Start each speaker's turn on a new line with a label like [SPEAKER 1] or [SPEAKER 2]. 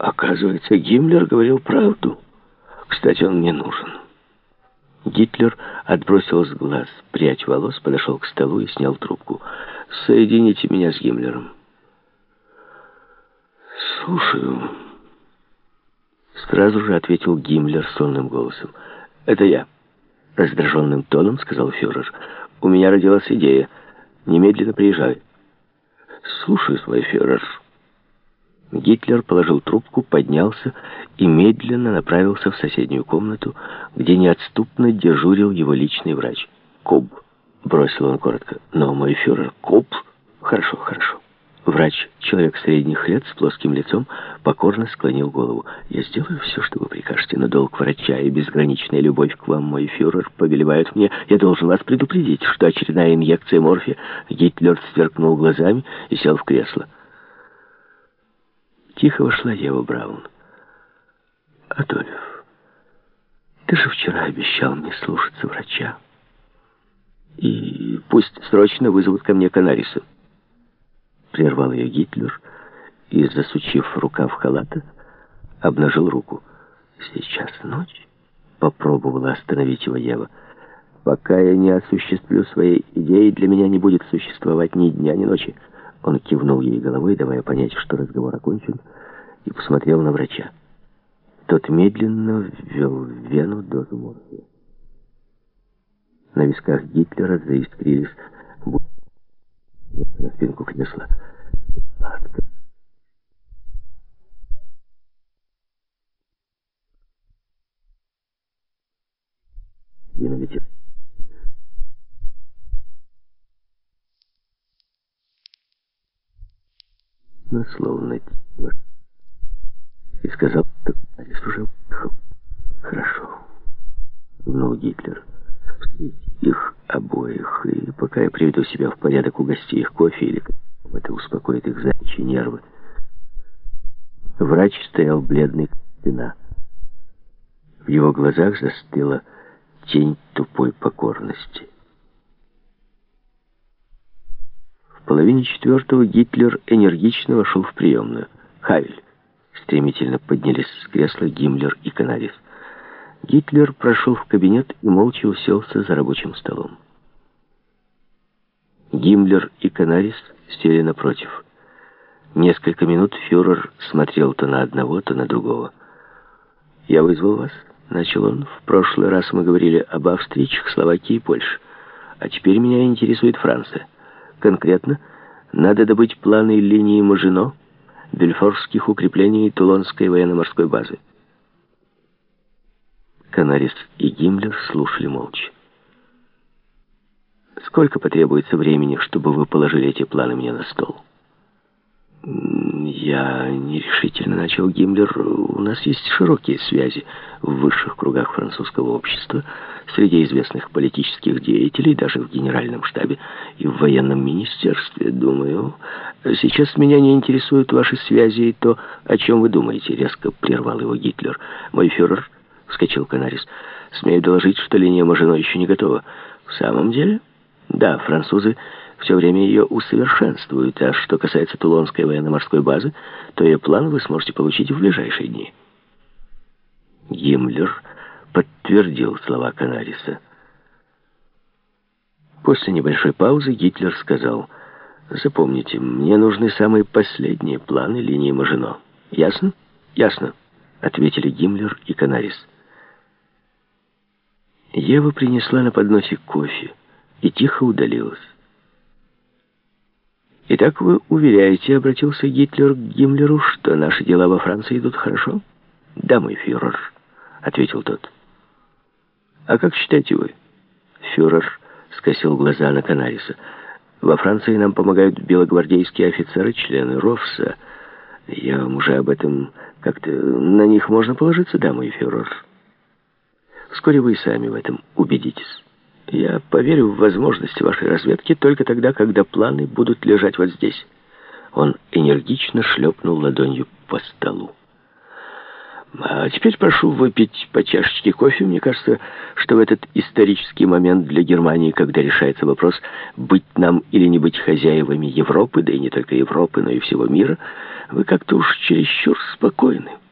[SPEAKER 1] Оказывается, Гиммлер говорил правду. Кстати, он мне нужен. Гитлер отбросил с глаз прядь волос, подошел к столу и снял трубку. «Соедините меня с Гиммлером». «Слушаю». Сразу же ответил Гиммлер сонным голосом. «Это я», — раздраженным тоном сказал фюрер. «У меня родилась идея. Немедленно приезжай». «Слушаю, свой фюрер». Гитлер положил трубку, поднялся и медленно направился в соседнюю комнату, где неотступно дежурил его личный врач. «Куб», — бросил он коротко. «Но, мой фюрер, Куб...» «Хорошо, хорошо». Врач, человек средних лет, с плоским лицом, покорно склонил голову. «Я сделаю все, что вы прикажете, но долг врача и безграничная любовь к вам, мой фюрер, повелевают мне. Я должен вас предупредить, что очередная инъекция морфия...» Гитлер сверкнул глазами и сел в кресло. Тихо вошла Ева Браун. «Адольф, ты же вчера обещал мне слушаться врача. И пусть срочно вызовут ко мне Канариса». Прервал ее Гитлер и, засучив рукав халата, обнажил руку. «Сейчас ночь?» — попробовала остановить его Ева. «Пока я не осуществлю своей идеи, для меня не будет существовать ни дня, ни ночи». Он кивнул ей головой, давая понять, что разговор окончен, и посмотрел на врача. Тот медленно ввел в вену дозу морфия. На висках Гитлера заискрились на спинку кресла. «Сладко». И налетел. Но словно тихо. И сказал, что Канарис уже уехал. «Хорошо», — кивнул Гитлер. «Встреть их обоих, и пока я приведу себя в порядок, угости их кофе или это успокоит их заячьи нервы». Врач стоял бледный, как стена. В его глазах застыла тень тупой покорности. В половине четвертого Гитлер энергично вошел в приемную. «Хавель!» Стремительно поднялись с кресла Гиммлер и Канарис. Гитлер прошел в кабинет и молча уселся за рабочим столом. Гиммлер и Канарис сели напротив. Несколько минут фюрер смотрел то на одного, то на другого. «Я вызвал вас», — начал он. «В прошлый раз мы говорили об Австрии, Чехословакии и Польше. А теперь меня интересует Франция. Конкретно, надо добыть планы линии Мажино, бельфорских укреплений и Тулонской военно-морской базы». Канарис и Гиммлер слушали молча. «Сколько потребуется времени, чтобы вы положили эти планы мне на стол?» «Я нерешительно начал Гиммлер. У нас есть широкие связи в высших кругах французского общества, среди известных политических деятелей, даже в генеральном штабе и в военном министерстве. Думаю, сейчас меня не интересуют ваши связи и то, о чем вы думаете», — резко прервал его Гитлер. «Мой фюрер», — вскочил Канарис, — «смею доложить, что линия Мажино еще не готова». «В самом деле?» «Да, французы все время ее усовершенствуют, а что касается Тулонской военно-морской базы, то ее план вы сможете получить в ближайшие дни». Гиммлер подтвердил слова Канариса. После небольшой паузы Гитлер сказал: «Запомните, мне нужны самые последние планы линии Мажино. Ясно?» «Ясно», — ответили Гиммлер и Канарис. Ева принесла на подносе кофе и тихо удалилась. «Итак, вы уверяете, — обратился Гитлер к Гиммлеру, — что наши дела во Франции идут хорошо?» «Да, мой фюрер», — ответил тот. «А как считаете вы?» Фюрер скосил глаза на Канариса. «Во Франции нам помогают белогвардейские офицеры, члены РОФСа. Я вам уже об этом как-то... На них можно положиться, да, мой фюрер? Вскоре вы и сами в этом убедитесь. Я поверю в возможности вашей разведки только тогда, когда планы будут лежать вот здесь». Он энергично шлепнул ладонью по столу. А теперь прошу выпить по чашечке кофе. Мне кажется, что в этот исторический момент для Германии, когда решается вопрос, быть нам или не быть хозяевами Европы, да и не только Европы, но и всего мира, вы как-то уж чересчур спокойны.